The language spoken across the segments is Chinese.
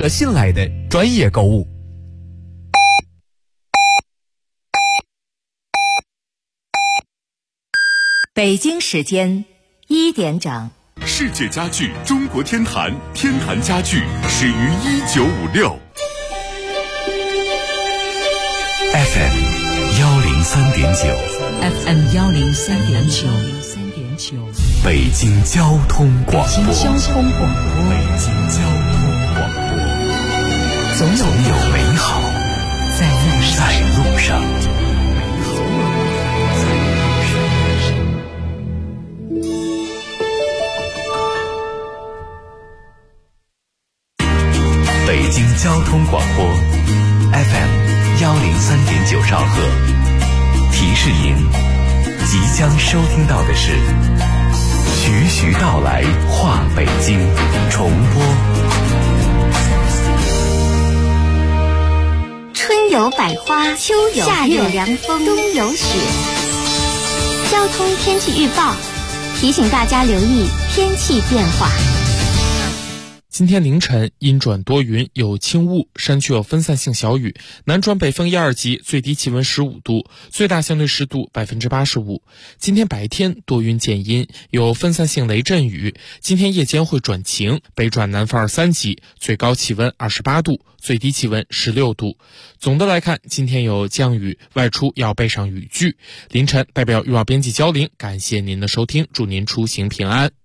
着信赖的专业购物。 北京时间1点整。 世界家具中国天坛，天坛家具始于1956。 FM 103.9 FM 103.9， 北京交通广播。 北京交通广播，总有美好在路上。 北京交通广播 FM 103.9兆赫，提示您即将收听到的是徐徐道来话北京重播。 春有百花，秋有夏有凉风，冬有雪。交通天气预报提醒大家留意天气变化。 今天凌晨阴转多云，有轻雾，山区有分散性小雨，南转北风1、2级，最低气温15度，最大相对湿度85%。今天白天多云见阴，有分散性雷阵雨，今天夜间会转晴，北转南风2、3级，最高气温28度，最低气温16度。总的来看，今天有降雨，外出要备上雨具。凌晨代表预报编辑焦玲，感谢您的收听，祝您出行平安。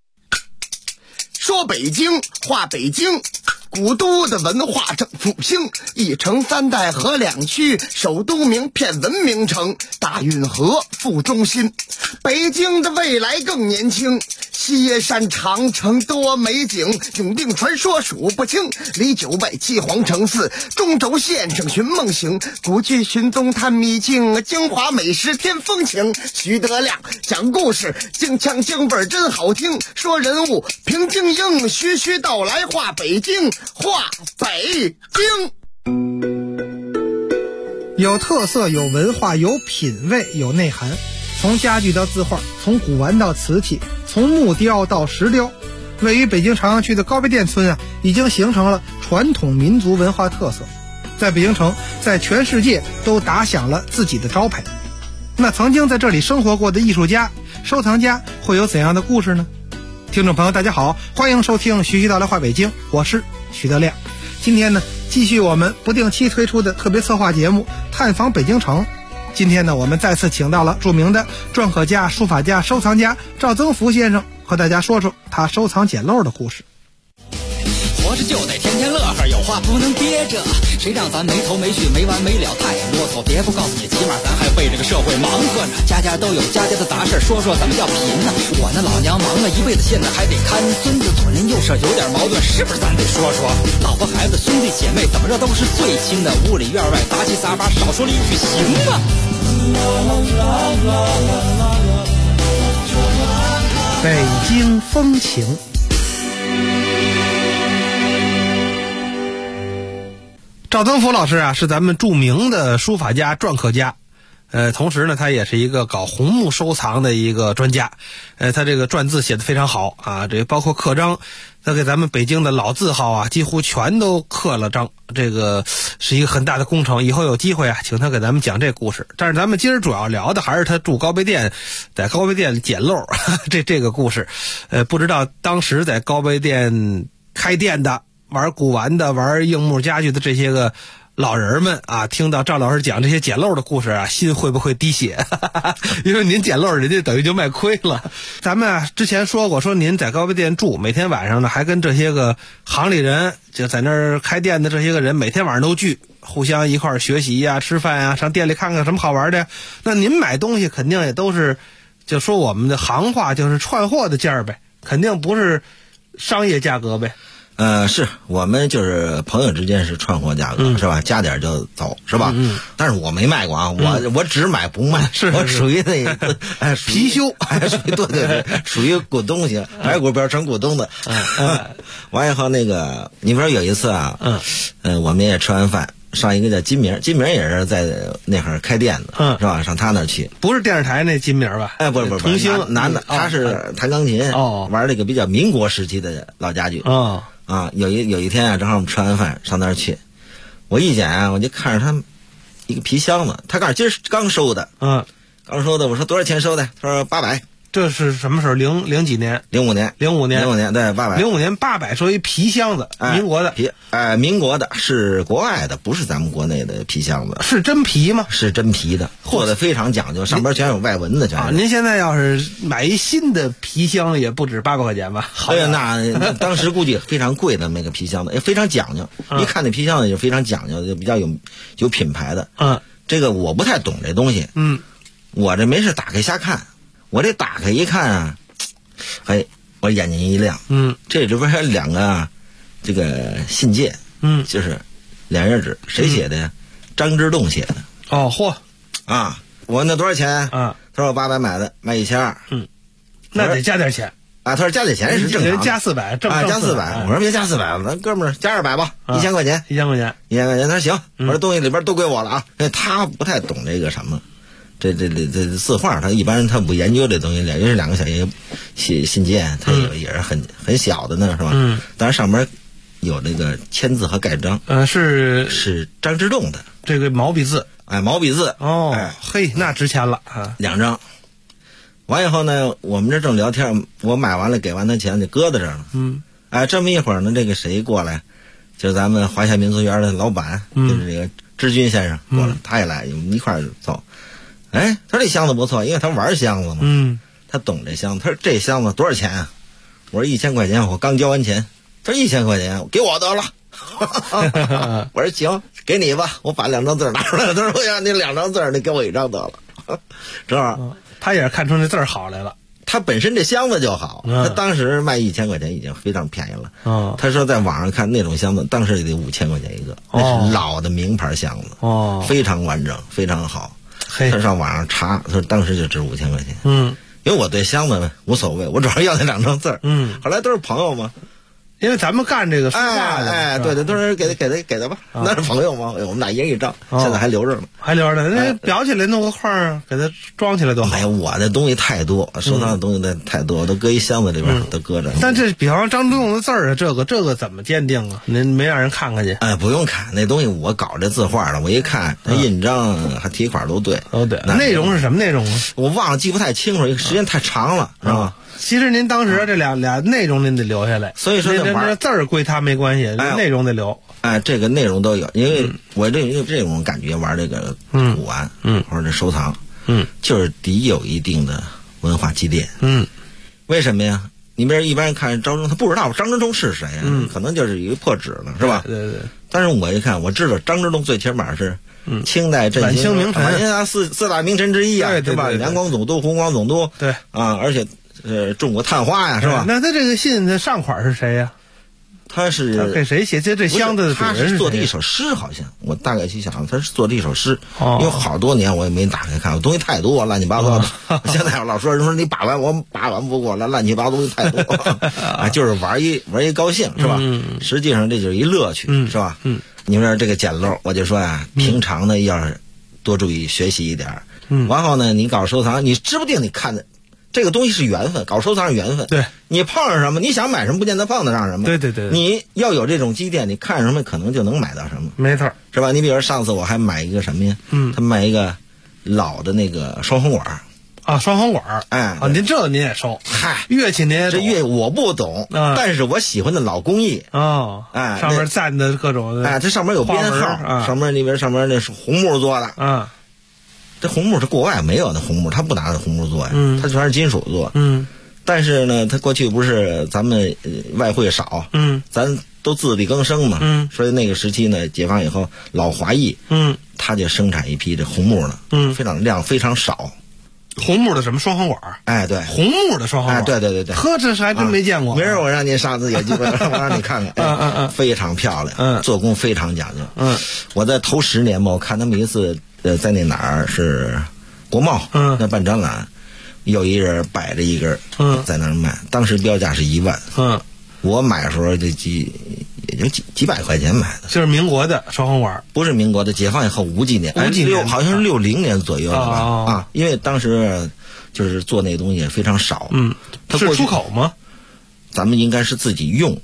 说北京话北京，古都的文化正复兴，一城3代河2区，首都名片文明城，大运河副中心。北京的未来更年轻，西山长城多美景，永定传说数不清，离9外七皇城寺，中轴线上寻梦行，古去寻踪探秘境，京华美食添风情。徐德亮讲故事，京腔京味真好听，说人物评京英，徐徐道来话北京，话北京。 有特色，有文化，有品味，有内涵。从家具到字画，从古玩到瓷器，从木雕到石雕，位于北京朝阳区的高碑店村已经形成了传统民族文化特色，在北京城，在全世界都打响了自己的招牌。那曾经在这里生活过的艺术家、收藏家会有怎样的故事呢？听众朋友大家好，欢迎收听徐徐道来话北京，我是徐德亮。今天呢，继续我们不定期推出的特别策划节目探访北京城。今天呢，我们再次请到了著名的篆刻家、书法家、收藏家赵增福先生，和大家说说他收藏捡漏的故事。 活着就得天天乐呵，有话不能憋着，谁让咱没头没绪没完没了太啰嗦，别不告诉你，起码咱还为这个社会忙活着，家家都有家家的杂事，说说咱们要贫呢。我那老娘忙了一辈子，现在还得看孙子，左邻右舍有点矛盾，是不是咱得说说？老婆孩子兄弟姐妹怎么着都是最亲的，屋里院外杂七杂八，少说了一句行吗？ 北京风情。赵增福老师啊，是咱们著名的书法家、篆刻家，同时呢，他也是一个搞红木收藏的一个专家，他这个篆字写得非常好啊，这包括刻章，他给咱们北京的老字号啊，几乎全都刻了章，这个是一个很大的工程。以后有机会啊，请他给咱们讲这故事。但是咱们今儿主要聊的还是他住高碑店，在高碑店捡漏这个故事。不知道当时在高碑店开店的，玩古玩的，玩硬木家具的这些个老人们啊，听到赵老师讲这些捡漏的故事啊，心会不会滴血？因为您捡漏，人家等于就卖亏了。咱们啊之前说过，说您在高碑店住，每天晚上呢还跟这些个行里人，就在那儿开店的这些个人，每天晚上都聚，互相一块儿学习呀、吃饭呀、上店里看看什么好玩的。那您买东西肯定也都是，就说我们的行话就是串货的价呗，肯定不是商业价格呗。 是我们就是朋友之间是串货价格，是吧？加点就走，是吧？但是我没卖过啊，我只买不卖，我属于那个貔貅， 属于对，属于股东型，白股变成股东的。完以后那个，你比如说有一次啊，我们也吃完饭。上一个叫金明也是在那会儿开店的，是吧？上他那儿去， 不是电视台那金明吧？ 不是， 童星男的，他是弹钢琴，玩那个比较民国时期的老家具。 啊，有一天啊，正好我们吃完饭上那儿去，我一捡啊，我就看着他一个皮箱子，他告诉今儿刚收的，刚收的，我说多少钱收的？他说800。 这是什么时候？零几年 ？05年。 05年， 对，800。 05年800收一皮箱子，民国的民国的，是国外的，不是咱们国内的皮箱子。 是真皮吗？ 是真皮的，做的非常讲究，上边全有外纹的。 啊，您现在要是买一新的皮箱，也不止800块钱吧？ 对呀，那当时估计非常贵的那个皮箱子，也非常讲究。一看那皮箱子就非常讲究，就比较有品牌的。这个我不太懂这东西。我这没事打开瞎看。我这打开一看啊，我眼睛一亮，这边还有2个这个信件，就是2页纸，谁写的呀？张之洞写的。 哦，嚯！ 啊，我问他多少钱啊？他说我800买的，卖1200。 那得加点钱啊。他说加点钱是正常的， 加400， 加400。我说别加400，咱哥们儿加200吧，1000块钱 ，1000块钱。 他说行，我说东西里边都归我了啊。他不太懂这个什么。这字画，他一般人他不研究这东西，尤其是2个小信件，他也是很小的呢，是吧？但是上面有这个签字和盖章。是张之洞的这个毛笔字， 毛笔字。 嘿，那值钱了啊 ！2张。完以后呢，我们这正聊天，我买完了给完他钱就搁在这儿了。这么一会儿呢，这个谁过来，就是咱们华夏民俗园的老板，就是这个知军先生过来，他也来，我们一块儿走。他说这箱子不错，因为他玩箱子嘛，他懂这箱子。他说这箱子多少钱啊？我说1000块钱，我刚交完钱。他说1000块钱，给我得了。我说行，给你吧，我把2张字拿出来了。他说我要那2张字，你给我1张得了。正好， 他也是看出那字好来了。 他本身这箱子就好，他当时卖1000块钱已经非常便宜了。他说在网上看那种箱子，当时也得5000块钱一个，那是老的名牌箱子，非常完整，非常好。他上网上查，他说当时就值5000块钱。因为我对箱子无所谓，我主要要那2张字。后来都是朋友嘛， 因为咱们干这个书画的，对，都是给他吧，那是朋友嘛。我们俩1人1张，现在还留着呢， 那裱起来弄个框给它装起来多好。 我的东西太多，收藏的东西太多，都搁一箱子里边都搁着。 但这比方说张之洞的字儿，这个怎么鉴定啊？您没让人看看去？ 不用看，那东西我搞这字画的，我一看，它印章还题款都对。 内容是什么内容啊？ 我忘了，记不太清楚，时间太长了，是吧？ 其实您当时这俩内容您得留下来， 所以说这字儿归他没关系，内容得留。 这个内容都有，因为我这种感觉玩这个古玩，或者收藏，就是得有一定的文化积淀。为什么呀？你比如一般人看张之洞，他不知道张之洞是谁啊，可能就是一个破纸呢，是吧？ 对。 但是我一看，我知道张之洞最起码是清代晚清名臣， 晚清四大名臣之一啊，对吧？两广总督、湖广总督， 对啊，而且中国探花呀，是吧？ 那他这个信的上款是谁呀？ 他给谁写？这箱子的主人他是做的一首诗，好像我大概去想，他是做的一首诗。因为好多年我也没打开看，我东西太多，乱七八糟的。现在我老说你把玩，我把玩不过来，乱七八糟东西太多就是玩一高兴，是吧？实际上这就是一乐趣，是吧？你说这个捡漏，我就说呀，平常呢要是多注意学习一点。然后呢，你搞收藏，你指不定你看的。这个东西是缘分，搞收藏是缘分。 对， 你碰上什么，你想买什么，不见得碰得上什么。 对， 你要有这种积淀，你看什么可能就能买到什么。 没错， 是吧？你比如上次我还买一个什么呀？他卖一个老的那个双簧管啊，双簧管。您这您也收？ 嗨， 乐器您也懂？ 这乐我不懂，但是我喜欢的老工艺。 上面站的各种。 这上面有编号，上面那是红木做的。这红木是国外没有的红木，他不拿红木做呀，他全是金属做。但是呢，他过去不是咱们外汇少，咱都自力更生嘛，所以那个时期呢，解放以后，老华裔，他就生产一批这红木的，量非常少。 红木的什么双簧管？ 对， 红木的双簧管。 对。 呵，这是还真没见过。 明儿我让您上次有机会，我让你看看，非常漂亮，做工非常讲究。我在头10年嘛，我看他们一次。在那哪儿是国贸，那办展览，有一人摆着一根，在那儿卖，当时标价是1万，我买的时候也就几百块钱买的， 就是民国的双簧管， 不是民国的，解放以后50几年，好像是60年左右了吧？因为当时就是做那东西也非常少， 它是出口吗？ 咱们应该是自己用。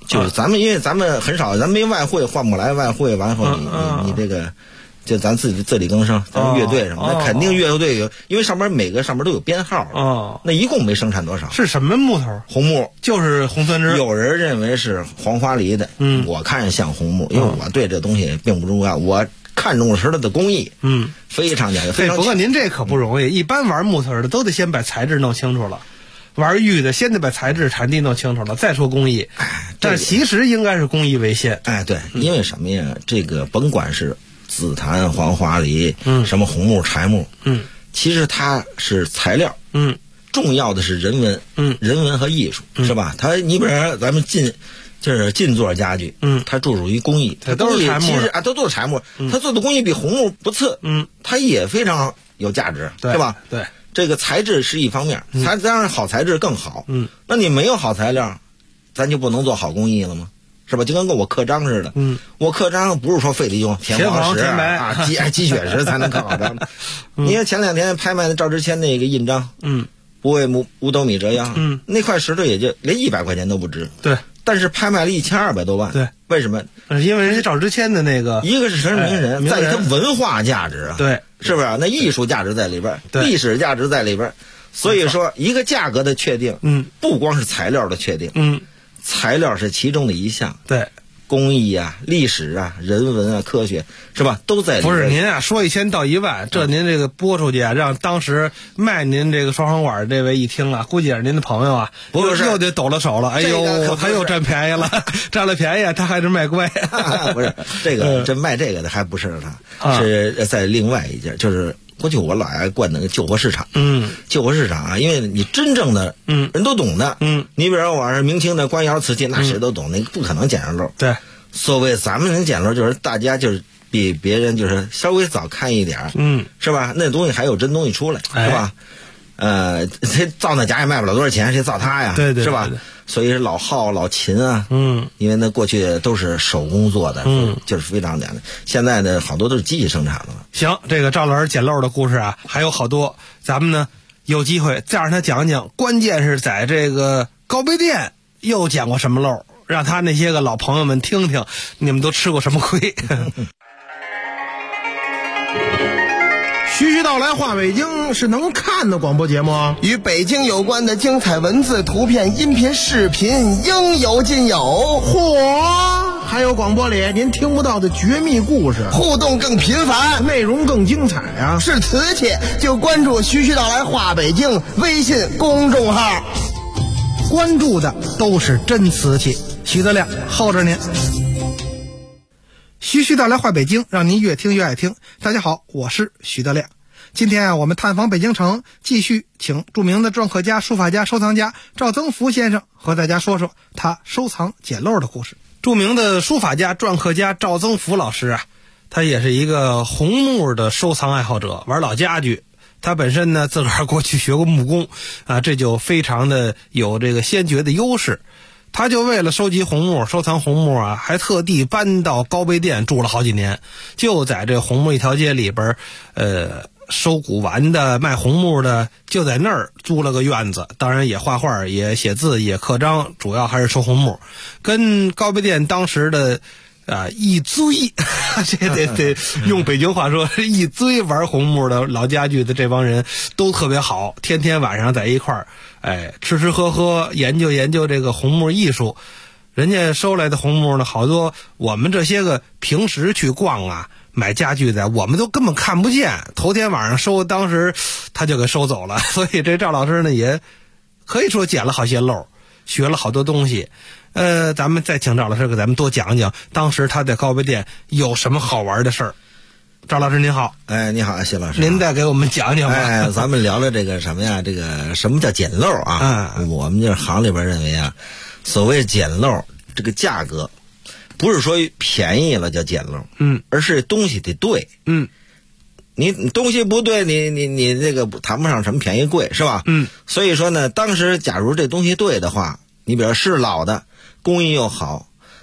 就是因为咱们很少，咱没外汇，换不来外汇，完后你这个。就咱自力更生，咱乐队什么，那肯定乐队有，因为每个上面都有编号那一共没生产多少。 是什么木头？ 红木， 就是红酸枝。 有人认为是黄花梨的，我看像红木，因为我对这东西并不重要，我看重的是它的工艺，非常讲究。 不过您这可不容易，一般玩木头的都得先把材质弄清楚了。玩玉的先得把材质产地弄清楚了，再说工艺。但其实应该是工艺为先。 对，因为什么呀？这个甭管是紫檀、黄花梨，什么红木、柴木，其实它是材料，重要的是人文，人文和艺术，是吧？你比如说咱们进座家具，它注重于工艺，它都是柴木， 其实都是柴木，它做的工艺比红木不次，它也非常有价值，是吧？ 对， 这个材质是一方面，当然好材质更好，那你没有好材料，咱就不能做好工艺了吗？是吧？就跟我刻章似的，我刻章不是说非得用田黄石鸡血石才能刻好章。你看前2天拍卖的赵之谦那个印章，不为五斗米折腰，那块石头也就连100块钱都不值。 对， 但是拍卖了1200多万。 对， 为什么？ 因为人家赵之谦的那个， 一个是名人，在于他文化价值啊， 对， 是不是？那艺术价值在里边，历史价值在里边。所以说，一个价格的确定，不光是材料的确定，材料是其中的一项， 对， 工艺啊、历史啊、人文啊、科学，是吧？都在里边。 不是您啊，说1000道1万，这您这个播出去啊，让当时卖您这个双簧管这位一听啊，估计也是您的朋友啊，又得抖了手了。哎呦，他又占便宜了，占了便宜他还是卖乖。 不是这个，这卖这个的还不是他，是在另外一家，就是过去我老爱逛那个旧货市场，旧货市场啊，因为你真正的人都懂的，你比如说我是明清的官窑瓷器，那谁都懂，那不可能捡着漏。 对， 所谓咱们能捡漏，就是大家就是比别人就是稍微早看一点，是吧？那东西还有真东西出来，是吧？谁造那家也卖不了多少钱，谁造它呀？ 对， 是吧？所以是老号老秦啊，因为那过去都是手工做的，就是非常简单。现在呢，好多都是机器生产的了。 行，这个赵老师捡漏的故事啊，还有好多，咱们呢有机会再让他讲讲。关键是在这个高碑店又捡过什么漏，让他那些个老朋友们听听，你们都吃过什么亏。 徐徐道来话北京是能看的广播节目， 与北京有关的精彩文字、图片、音频、视频应有尽有。 嚯，还有广播里您听不到的绝密故事， 互动更频繁， 内容更精彩啊！ 是瓷器就关注徐徐道来话北京微信公众号， 关注的都是真瓷器。徐德亮候着您。徐徐道来话北京，让您越听越爱听。大家好，我是徐德亮。今天啊，我们探访北京城，继续请著名的篆刻家、书法家、收藏家赵增福先生和大家说说他收藏捡漏的故事。 著名的书法家、篆刻家赵增福老师啊，他也是一个红木的收藏爱好者，玩老家具。他本身呢，自个儿过去学过木工啊，这就非常的有这个先决的优势。他就为了收集红木、收藏红木啊，还特地搬到高碑店住了好几年，就在这红木一条街里边，收古玩的、卖红木的，就在那儿租了个院子。当然也画画、也写字、也刻章，主要还是收红木。跟高碑店当时的一堆，这得用北京话说，一堆玩红木的老家具的这帮人都特别好，天天晚上在一块儿。吃吃喝喝，研究研究这个红木艺术。人家收来的红木呢，好多我们这些个平时去逛啊买家具的，我们都根本看不见。头天晚上收，当时他就给收走了。所以这赵老师呢，也可以说捡了好些漏，学了好多东西。咱们再请赵老师给咱们多讲讲，当时他在高碑店有什么好玩的事儿。赵老师您好。 你好，谢老师。 您再给我们讲讲吧。 咱们聊聊这个什么呀？这个什么叫捡漏啊？我们这行里边认为啊，所谓捡漏，这个价格不是说便宜了叫捡漏，而是东西得对，你东西不对，你这个谈不上什么便宜贵，是吧？所以说呢，当时假如这东西对的话，你比如是老的，工艺又好，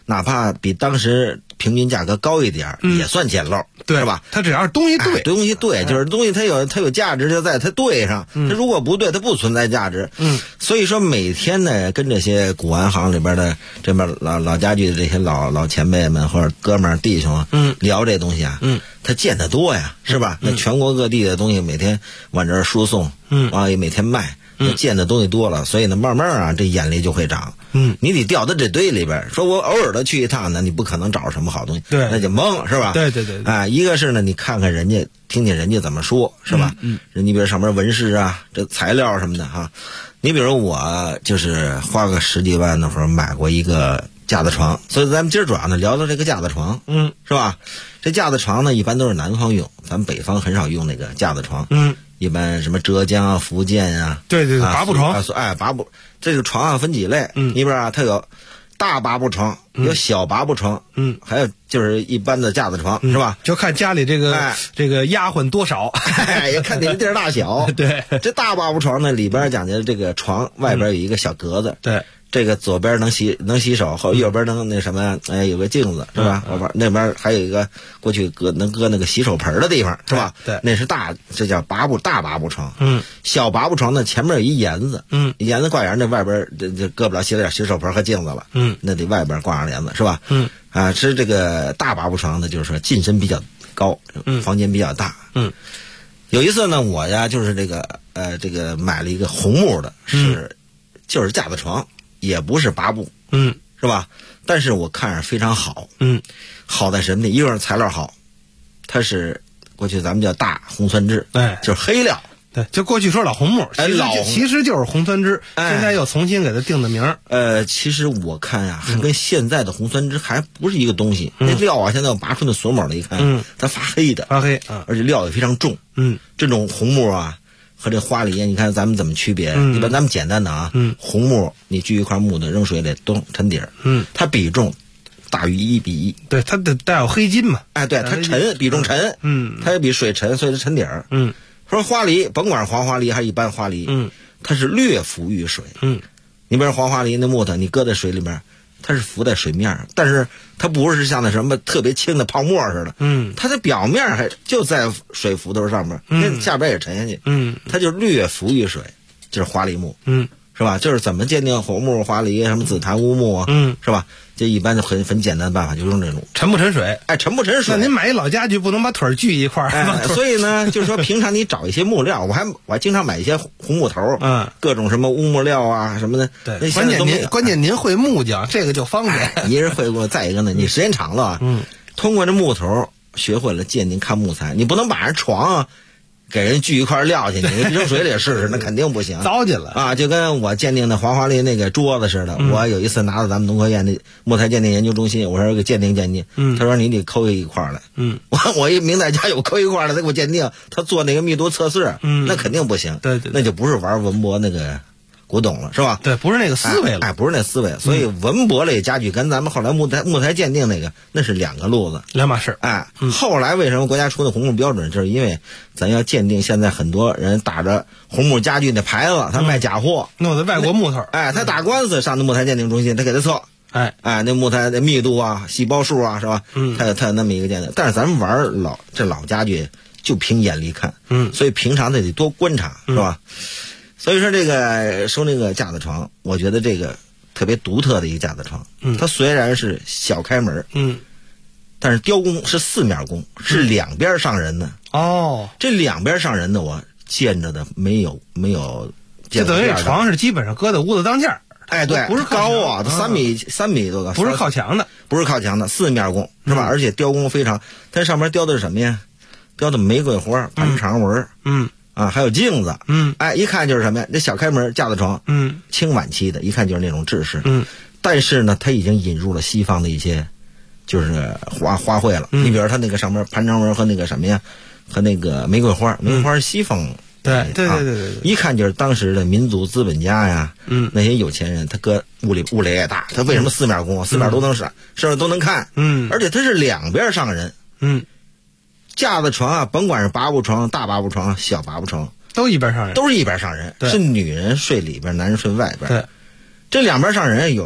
哪怕比当时平均价格高一点，也算捡漏， 对是吧？ 它只要是东西对， 东西对，就是东西它有价值就在它对上，它如果不对，它不存在价值。所以说每天呢，跟这些古玩行里边的这边老家具的这些老前辈们或者哥们儿弟兄啊，聊这东西啊，他见得多呀，是吧？那全国各地的东西每天往这儿输送，也每天卖。见的东西多了，所以呢，慢慢啊，这眼力就会长。你得掉到这堆里边。说我偶尔的去一趟呢，你不可能找着什么好东西， 对， 那就懵，是吧？ 对。 一个是呢，你看看人家，听听人家怎么说，是吧？人家比如上面纹饰啊，这材料什么的哈。你比如我就是花个10几万那会儿买过一个架子床，所以咱们今儿主要呢聊聊这个架子床，是吧？这架子床呢，一般都是南方用，咱们北方很少用那个架子床，一般什么浙江啊、福建啊， 对，拔步床， 拔步，这个床啊分几类，你比如啊，它有大拔步床，有小拔步床，还有就是一般的架子床，是吧？ 就看家里这个丫鬟多少， 也看你的地儿大小。 对， 这大拔步床呢，里边讲究这个床外边有一个小格子， 对。 这个左边能洗手，后右边能那什么，有个镜子，是吧？那边还有一个过去能搁那个洗手盆的地方，是吧？ 对， 那是这叫大拔步床。小拔步床呢，前面有一帘子，帘子挂沿，那外边这搁不了洗手盆和镜子了，那得外边挂上帘子，是吧？是这个大拔步床呢，就是说进深比较高，房间比较大。有一次呢，我呀就是这个买了一个红木的，就是架子床。也不是拔步，是吧？但是我看着非常好，好在什么呢？一个是材料好，它是过去咱们叫大红酸枝，就是黑料， 对，就过去说老红木，其实就是红酸枝，现在又重新给它定的名儿。 其实我看呀，还跟现在的红酸枝还不是一个东西，那料啊，现在我拔出那锁卯了一看，它发黑的，而且料也非常重，这种红木啊。和这花梨，你看咱们怎么区别？一般咱们简单的啊，红木你锯一块木头扔水里都沉底儿，它比重大于1比1， 对，它得带有黑金嘛， 对，它沉，比重沉，它也比水沉，所以它沉底儿，说花梨，甭管是黄花梨还是一般花梨，它是略浮于水，你比如黄花梨那木头，你搁在水里面，它是浮在水面，但是它不是像那什么特别轻的泡沫似的，它的表面还就在水浮头上面，那下边也沉下去，它就略浮于水，就是花梨木，是吧？就是怎么鉴定红木、花梨、什么紫檀、乌木啊，是吧？这一般的很简单的办法，就用这种沉不沉水， 沉不沉水。 那您买一老家具不能把腿锯一块儿， 所以呢，就是说平常你找一些木料，我还经常买一些红木头，各种什么乌木料啊什么的。 对，关键您会木匠，这个就方便。 一人会过，再一个呢，你时间长了，通过这木头学会了鉴定看木材，你不能把人床给人锯一块撂下，你扔水里试试，那肯定不行， 糟践了啊！就跟我鉴定的黄花梨那个桌子似的，我有一次拿到咱们农科院的木材鉴定研究中心，我说给鉴定，他说你得抠一块来，我一明代家有抠一块来，他给我鉴定，他做那个密度测试，那肯定不行， 对， 那就不是玩文博那个古董了，是吧？ 对，不是那个思维了， 不是那思维，所以文博类家具跟咱们后来木材鉴定那是两个路子， 两码事。 后来为什么国家出的红木标准，就是因为咱要鉴定现在很多人打着红木家具那牌子，他卖假货， 弄的外国木头， 他打官司上那木材鉴定中心，他给他测，那木材的密度啊、细胞数啊，是吧？他有那么一个鉴定。但是咱们玩老家具就凭眼力看，所以平常得多观察，是吧？所以说这个说那个架子床，我觉得这个特别独特的一个架子床，它虽然是小开门，但是雕工是4面工，是两边上人的。这两边上人的我见着的没有见着。 就等于床是基本上搁在屋子当间儿， 对， 不是高啊，3米多高， 不是靠墙的 ，4面工是吧？而且雕工非常，它上面雕的是什么呀？雕的玫瑰花、盘长纹，还有镜子，一看就是什么呀？这小开门架子床，清晚期的，一看就是那种制式，但是呢，它已经引入了西方的一些，就是花卉了。你比如它那个上面盘长纹和那个什么呀，和那个玫瑰花是西方， 对， 一看就是当时的民族资本家呀，那些有钱人，他搁屋里也大，他为什么4面工？4面都能上，甚至都能看，而且他是两边上人，架子床啊，甭管是拔步床、大拔步床、小拔步床， 都一边上人， 都是一边上人，是女人睡里边，男人睡外边。 对， 这两边上人有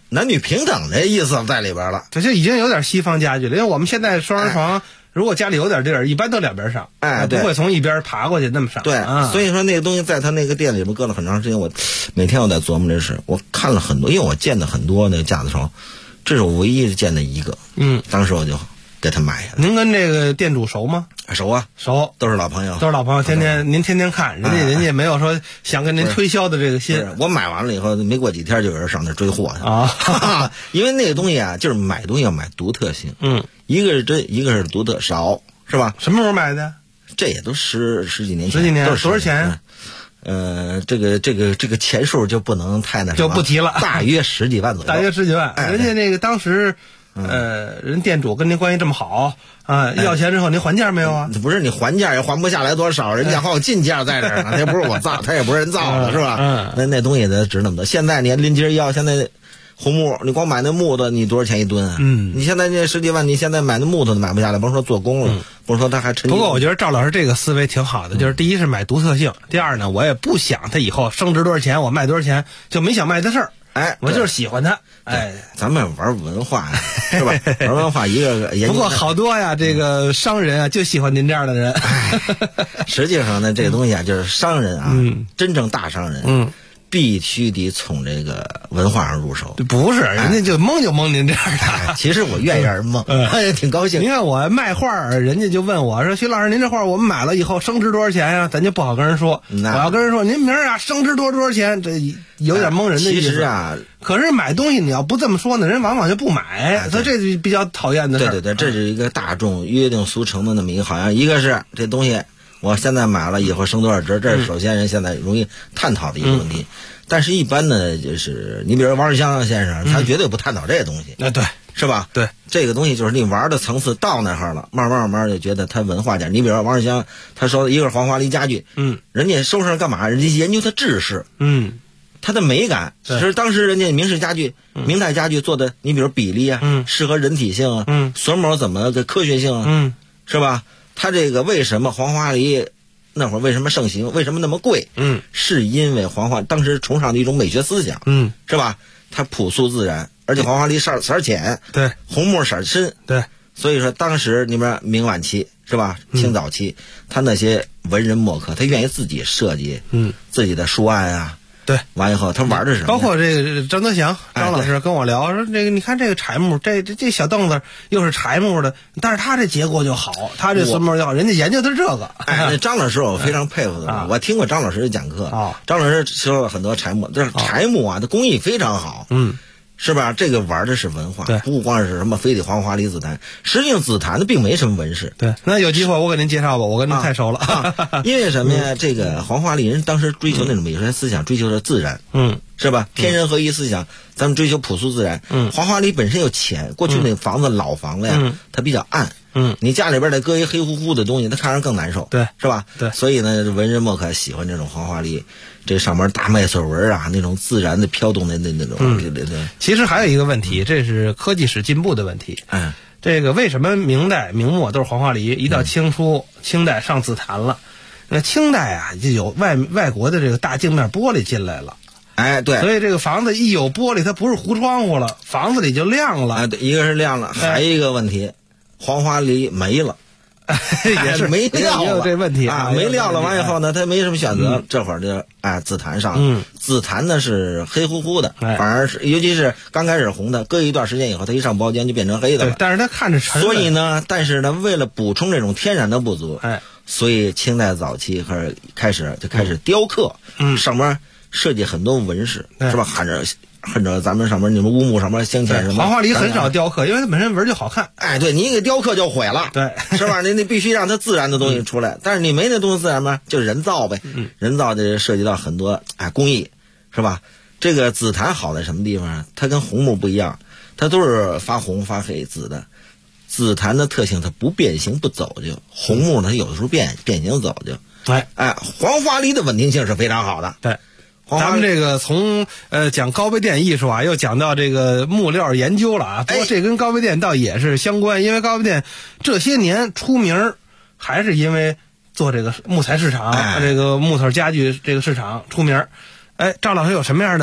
男女平等的意思在里边了。 这就已经有点西方家具了，因为我们现在双人床，如果家里有点地儿，一般都两边上， 对， 不会从一边爬过去那么上。 对，所以说那个东西在他那个店里边搁了很长时间，我每天我在琢磨这事，我看了很多，因为我见的很多那个架子床，这是我唯一见的一个。当时我就给他买下来。 您跟这个店主熟吗？ 熟啊， 熟， 都是老朋友， 您天天看，人家没有说想跟您推销的这个心。 我买完了以后，没过几天就有人上那追货去啊，因为那个东西啊，就是买东西要买独特性，一个是真，一个是独特少，是吧？ 什么时候买的？ 这也都十几年前， 多少钱？ 这个钱数就不能太那什么， 就不提了， 大约10几万左右。 大约10几万，人家那个当时。人店主跟您关系这么好啊，要钱之后您还价没有啊？ 不是你还价也还不下来多少，人家还有进价在这儿呢，他也不是我造，他也不是人造的，是吧？那东西得值那么多。现在你临街要，现在红木，你光买那木头，你多少钱一吨啊？你现在这10几万，你现在买那木头都买不下来，甭说做工了，甭说他还沉。 不过我觉得赵老师这个思维挺好的，就是第一是买独特性，第二呢，我也不想他以后升值多少钱，我卖多少钱，就没想卖的事儿。我就是喜欢它。 咱们玩文化呀，是吧？玩文化一个研究。 不过好多呀，这个商人啊，就喜欢您这样的人。 实际上呢，这个东西啊，就是商人啊，真正大商人，必须得从这个文化上入手。 不是，人家就蒙您这样的。 其实我愿意让人蒙，也挺高兴。 您看我卖画，人家就问我说：“徐老师，您这画我们买了以后升值多少钱呀？”咱就不好跟人说。我要跟人说您明儿啊升值多少钱，这有点蒙人的意思。 其实啊， 可是买东西你要不这么说呢，人往往就不买，所以这是比较讨厌的事。 对，这是一个大众约定俗成的那么一个，好像一个是这东西我现在买了以后升多少值，这是首先人现在容易探讨的一个问题。但是一般呢，就是你比如王世襄先生，他绝对不探讨这个东西。 对， 是吧？ 对， 这个东西就是你玩的层次到那儿了，慢慢就觉得它文化点。你比如说王世襄，他说一个是黄花梨家具，人家收上干嘛？人家研究它制式，它的美感。其实当时人家明式家具、明代家具做的，你比如比例啊，适合人体性啊，榫卯怎么个科学性啊，是吧？它这个为什么黄花梨那会儿为什么盛行？为什么那么贵？是因为黄花当时崇尚的一种美学思想，是吧？它朴素自然，而且黄花梨色浅， 对， 红木色深， 对， 所以说当时你们明晚期是吧？清早期，他那些文人墨客，他愿意自己设计，自己的书案啊。 对， 完以后他玩的是什么？ 包括这个张德祥张老师跟我聊说，这个你看这个柴木，这小凳子又是柴木的，但是他这结构就好，他这榫卯就好，人家研究的是这个。 那张老师我非常佩服的，我听过张老师讲课，张老师说了很多柴木，这柴木啊，它工艺非常好，是吧？这个玩的是文化，不光是什么非得黄花梨紫檀，实际上紫檀的并没什么纹饰。 对，那有机会我给您介绍吧，我跟您太熟了。 因为什么呀？这个黄花梨人当时追求那种美学思想，追求的自然，是吧？天人合一思想，咱们追求朴素自然。黄花梨本身又浅，过去那个房子老房子呀，它比较暗。你家里边得搁一黑乎乎的东西，它看着更难受， 对， 是吧？ 对， 所以呢，文人墨客喜欢这种黄花梨，这上面大麦穗纹啊，那种自然的飘动的那种。对。 其实还有一个问题，这是科技史进步的问题。这个为什么明代明末都是黄花梨，一到清初、清代上紫檀了？那清代啊，就有外国的这个大镜面玻璃进来了。 对， 所以这个房子一有玻璃，它不是糊窗户了，房子里就亮了。 对，一个是亮了，还有一个问题。黄花梨没了， 也是没料了， 也有这问题啊， 没料了。完以后呢，他没什么选择，这会儿就紫檀上，紫檀呢是黑乎乎的，反而是尤其是刚开始红的，隔一段时间以后，它一上包间就变成黑的了。 但是它看着沉。 所以呢，为了补充这种天然的不足，所以清代早期开始雕刻，上面设计很多纹饰，是吧？恨着咱们上面你们乌木上面镶嵌什么？ 黄花梨很少雕刻，因为它本身纹就好看。 对，你给雕刻就毁了， 对， 是吧？你必须让它自然的东西出来，但是你没那东西自然吗？就人造呗，人造就涉及到很多工艺，是吧？这个紫檀好在什么地方啊？它跟红木不一样，它都是发红发黑紫的。紫檀的特性它不变形不走就，红木呢它有的时候变形走就。黄花梨的稳定性是非常好的。 对。咱们这个从讲高碑店艺术啊，又讲到这个木料研究了啊。不过这跟高碑店倒也是相关，因为高碑店这些年出名还是因为做这个木材市场，这个木头家具这个市场出名。赵老师有什么样的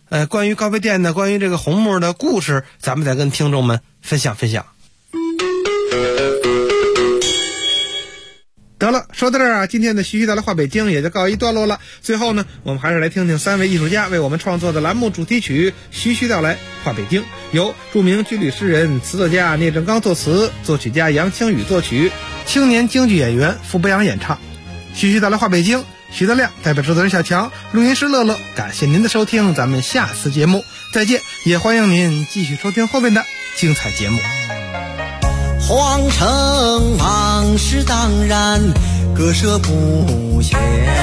关于高碑店的，关于这个红木的故事，咱们再跟听众们分享分享。 得了，说到这儿啊，今天的徐徐道来话北京也就告一段落了。最后呢，我们还是来听听3位艺术家为我们创作的栏目主题曲《徐徐道来话北京》，由著名军旅诗人、词作家聂正刚作词，作曲家杨清宇作曲，青年京剧演员傅博阳演唱。徐徐道来话北京，徐德亮代表制作人小强，录音师乐乐，感谢您的收听，咱们下次节目再见，也欢迎您继续收听后面的精彩节目。 皇城往事当然割舍不下，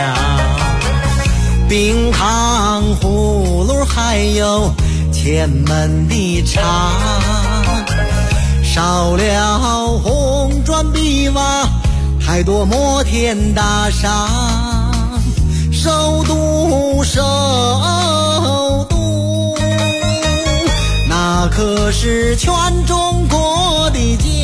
冰糖葫芦还有前门的茶，少了红砖碧瓦，太多摩天大厦，首都那可是全中国的家。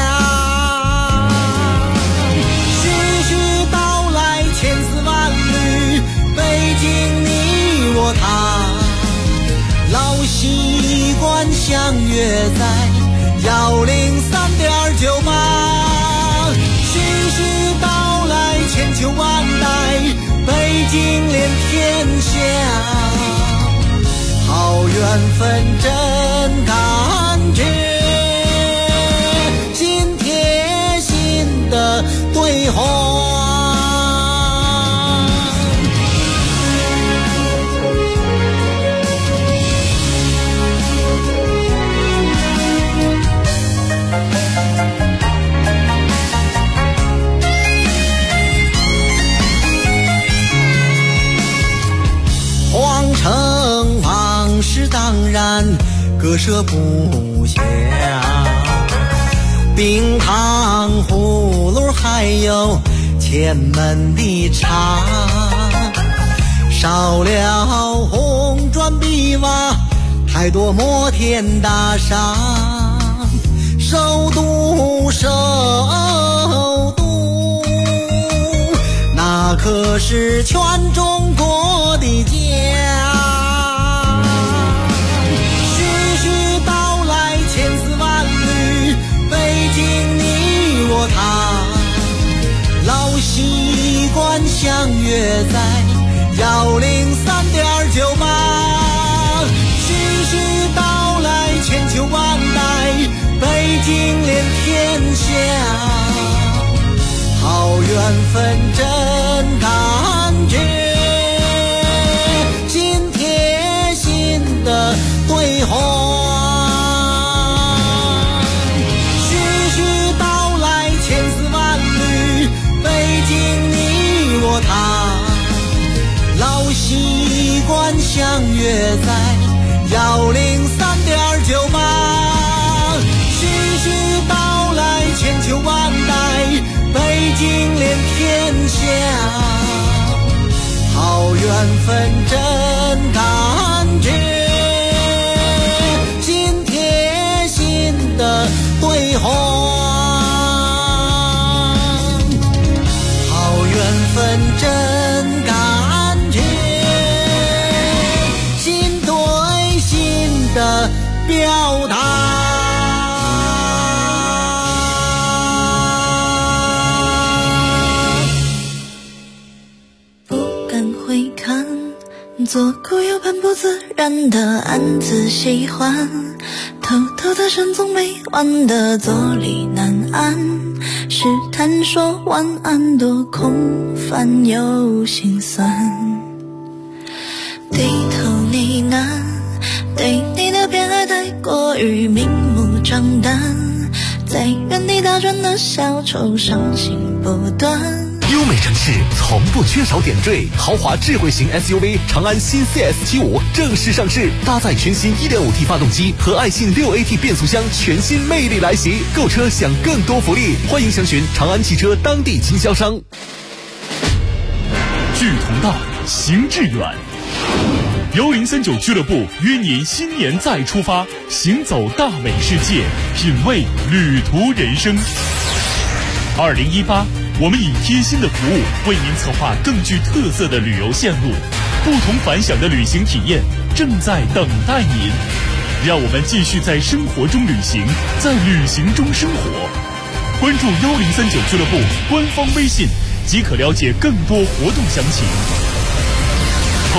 徐徐道来千丝万缕，北京你我他，老习惯相约在103.98。徐徐道来千秋万代，北京连天下，好缘分真感觉，心贴心的对话。皇城往事当然割舍不下，冰糖葫芦还有前门的茶，少了红砖碧瓦，太多摩天大厦，首都那可是全中国的家。徐徐道来千丝万缕，北京你我他，老习惯相约在103.98。徐徐道来千秋万代，北京连天下，好缘分真感觉，心贴心的对话。徐徐道来千丝万缕，北京你我他，老习惯相约在103.98。徐徐道来千秋万代，北京连天下，好缘分真感觉，心贴心的对话。好缘分真感觉，心对心的表达。 左顾右盼不自然的暗自喜欢，偷偷的深总没完的坐立难安，试探说晚安多空泛又心酸，低头呢喃，对你的偏爱太过于明目张胆，在原地打转的小丑伤心不断。 优美城市从不缺少点缀，豪华智慧型 SUV 长安新 CS75 正式上市，搭载全新 1.5T 发动机和爱信 6AT 变速箱，全新魅力来袭。购车享更多福利，欢迎详询长安汽车当地经销商。 志同道，行致远。1039俱乐部约您新年再出发，行走大美世界，品味旅途人生。2018，我们以贴心的服务为您策划更具特色的旅游线路，不同凡响的旅行体验， 正在等待您。让我们继续在生活中旅行，在旅行中生活。关注1039俱乐部官方微信，即可了解更多活动详情。